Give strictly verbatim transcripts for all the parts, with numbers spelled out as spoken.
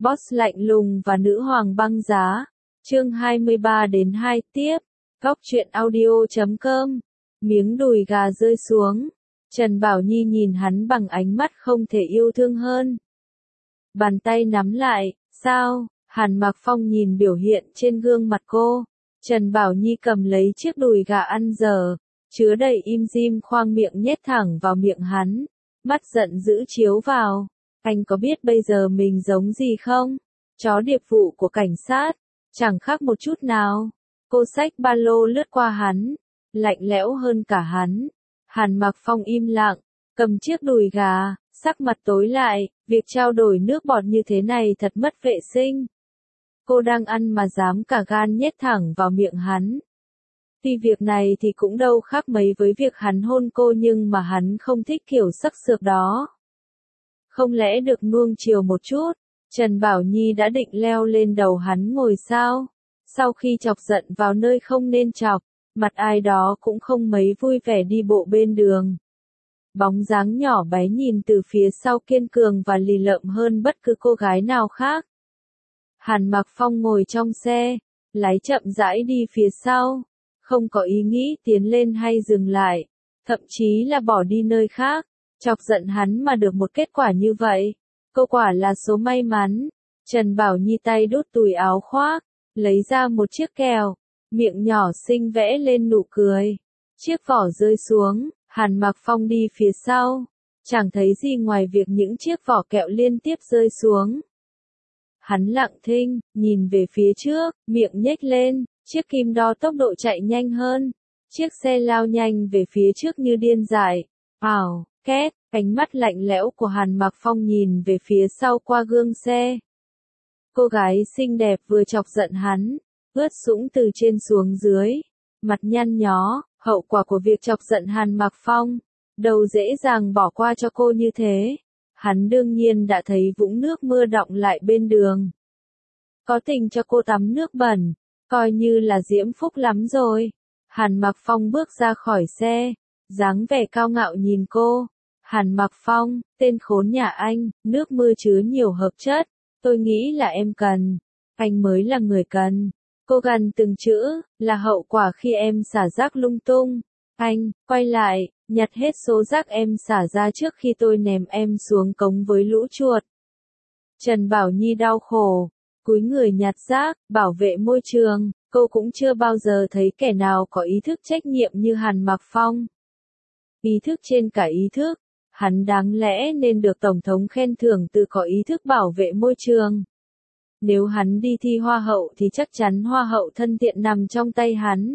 Boss lạnh lùng và nữ hoàng băng giá. Chương hai mươi ba đến hai tiếp. Góc truyện audio chấm com. Miếng đùi gà rơi xuống. Trần Bảo Nhi nhìn hắn bằng ánh mắt không thể yêu thương hơn. Bàn tay nắm lại, sao? Hàn Mặc Phong nhìn biểu hiện trên gương mặt cô. Trần Bảo Nhi cầm lấy chiếc đùi gà ăn dở, chứa đầy im dim khoang miệng nhét thẳng vào miệng hắn. Mắt giận dữ chiếu vào. Anh có biết bây giờ mình giống gì không? Chó điệp vụ của cảnh sát. Chẳng khác một chút nào. Cô xách ba lô lướt qua hắn. Lạnh lẽo hơn cả hắn. Hàn Mặc Phong im lặng, cầm chiếc đùi gà, sắc mặt tối lại, việc trao đổi nước bọt như thế này thật mất vệ sinh. Cô đang ăn mà dám cả gan nhét thẳng vào miệng hắn. Tuy việc này thì cũng đâu khác mấy với việc hắn hôn cô nhưng mà hắn không thích kiểu sắc sược đó. Không lẽ được nuông chiều một chút, Trần Bảo Nhi đã định leo lên đầu hắn ngồi sao? Sau khi chọc giận vào nơi không nên chọc, mặt ai đó cũng không mấy vui vẻ đi bộ bên đường. Bóng dáng nhỏ bé nhìn từ phía sau kiên cường và lì lợm hơn bất cứ cô gái nào khác. Hàn Mặc Phong ngồi trong xe, lái chậm rãi đi phía sau, không có ý nghĩ tiến lên hay dừng lại, thậm chí là bỏ đi nơi khác. Chọc giận hắn mà được một kết quả như vậy, cô quả là số may mắn. Trần Bảo Nhi tay đút túi áo khoác, lấy ra một chiếc kẹo, miệng nhỏ xinh vẽ lên nụ cười. Chiếc vỏ rơi xuống, Hàn Mặc Phong đi phía sau, chẳng thấy gì ngoài việc những chiếc vỏ kẹo liên tiếp rơi xuống. Hắn lặng thinh, nhìn về phía trước, miệng nhếch lên, chiếc kim đo tốc độ chạy nhanh hơn. Chiếc xe lao nhanh về phía trước như điên dại. Ào, két, ánh mắt lạnh lẽo của Hàn Mặc Phong nhìn về phía sau qua gương xe. Cô gái xinh đẹp vừa chọc giận hắn, ướt sũng từ trên xuống dưới, mặt nhăn nhó, hậu quả của việc chọc giận Hàn Mặc Phong, đâu dễ dàng bỏ qua cho cô như thế. Hắn đương nhiên đã thấy vũng nước mưa đọng lại bên đường. Có tình cho cô tắm nước bẩn, coi như là diễm phúc lắm rồi. Hàn Mặc Phong bước ra khỏi xe, dáng vẻ cao ngạo nhìn cô. Hàn Mặc Phong, tên khốn nhà anh, nước mưa chứa nhiều hợp chất, tôi nghĩ là em cần, anh mới là người cần. Cô gần từng chữ, là hậu quả khi em xả rác lung tung. Anh, quay lại, nhặt hết số rác em xả ra trước khi tôi ném em xuống cống với lũ chuột. Trần Bảo Nhi đau khổ, cúi người nhặt rác, bảo vệ môi trường. Cô cũng chưa bao giờ thấy kẻ nào có ý thức trách nhiệm như Hàn Mặc Phong. Ý thức trên cả ý thức, hắn đáng lẽ nên được Tổng thống khen thưởng từ có ý thức bảo vệ môi trường. Nếu hắn đi thi hoa hậu thì chắc chắn hoa hậu thân thiện nằm trong tay hắn.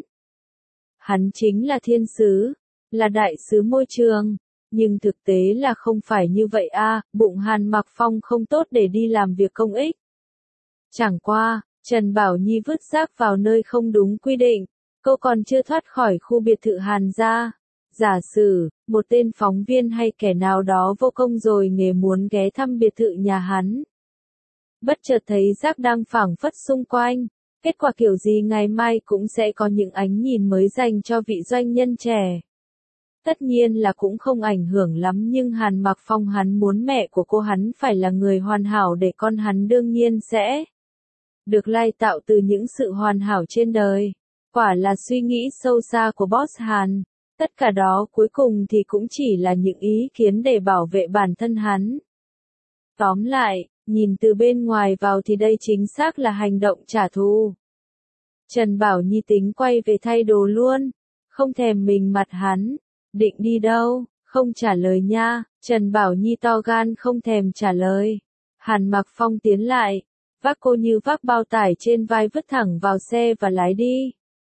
Hắn chính là thiên sứ, là đại sứ môi trường, nhưng thực tế là không phải như vậy a. À, bụng Hàn Mặc Phong không tốt để đi làm việc công ích. Chẳng qua, Trần Bảo Nhi vứt rác vào nơi không đúng quy định, cô còn chưa thoát khỏi khu biệt thự Hàn gia. Giả sử, một tên phóng viên hay kẻ nào đó vô công rồi nghề muốn ghé thăm biệt thự nhà hắn. Bất chợt thấy rác đang phảng phất xung quanh, kết quả kiểu gì ngày mai cũng sẽ có những ánh nhìn mới dành cho vị doanh nhân trẻ. Tất nhiên là cũng không ảnh hưởng lắm nhưng Hàn Mặc Phong hắn muốn mẹ của cô hắn phải là người hoàn hảo để con hắn đương nhiên sẽ được lai tạo từ những sự hoàn hảo trên đời. Quả là suy nghĩ sâu xa của boss Hàn. Tất cả đó cuối cùng thì cũng chỉ là những ý kiến để bảo vệ bản thân hắn. Tóm lại, nhìn từ bên ngoài vào thì đây chính xác là hành động trả thù. Trần Bảo Nhi tính quay về thay đồ luôn, không thèm mình mặt hắn. Định đi đâu? Không trả lời nha. Trần Bảo Nhi to gan không thèm trả lời. Hàn Mặc Phong tiến lại, vác cô như vác bao tải trên vai vứt thẳng vào xe và lái đi.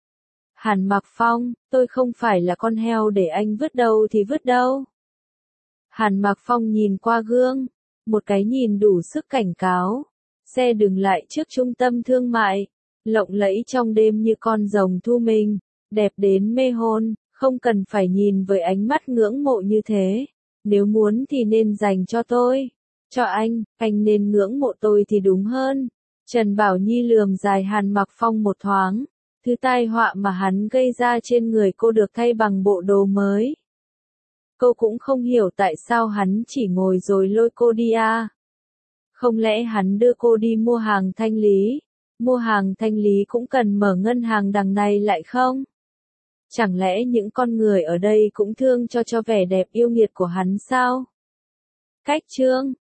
Hàn Mặc Phong, tôi không phải là con heo để anh vứt đâu thì vứt đâu. Hàn Mặc Phong nhìn qua gương, một cái nhìn đủ sức cảnh cáo. Xe dừng lại trước trung tâm thương mại, lộng lẫy trong đêm như con rồng thu mình, đẹp đến mê hồn, không cần phải nhìn với ánh mắt ngưỡng mộ như thế. Nếu muốn thì nên dành cho tôi, cho anh, anh nên ngưỡng mộ tôi thì đúng hơn. Trần Bảo Nhi lườm dài Hàn Mặc Phong một thoáng. Thứ tai họa mà hắn gây ra trên người cô được thay bằng bộ đồ mới. Cô cũng không hiểu tại sao hắn chỉ ngồi rồi lôi cô đi à. Không lẽ hắn đưa cô đi mua hàng thanh lý? Mua hàng thanh lý cũng cần mở ngân hàng đằng này lại không? Chẳng lẽ những con người ở đây cũng thương cho cho vẻ đẹp yêu nghiệt của hắn sao? Cách chương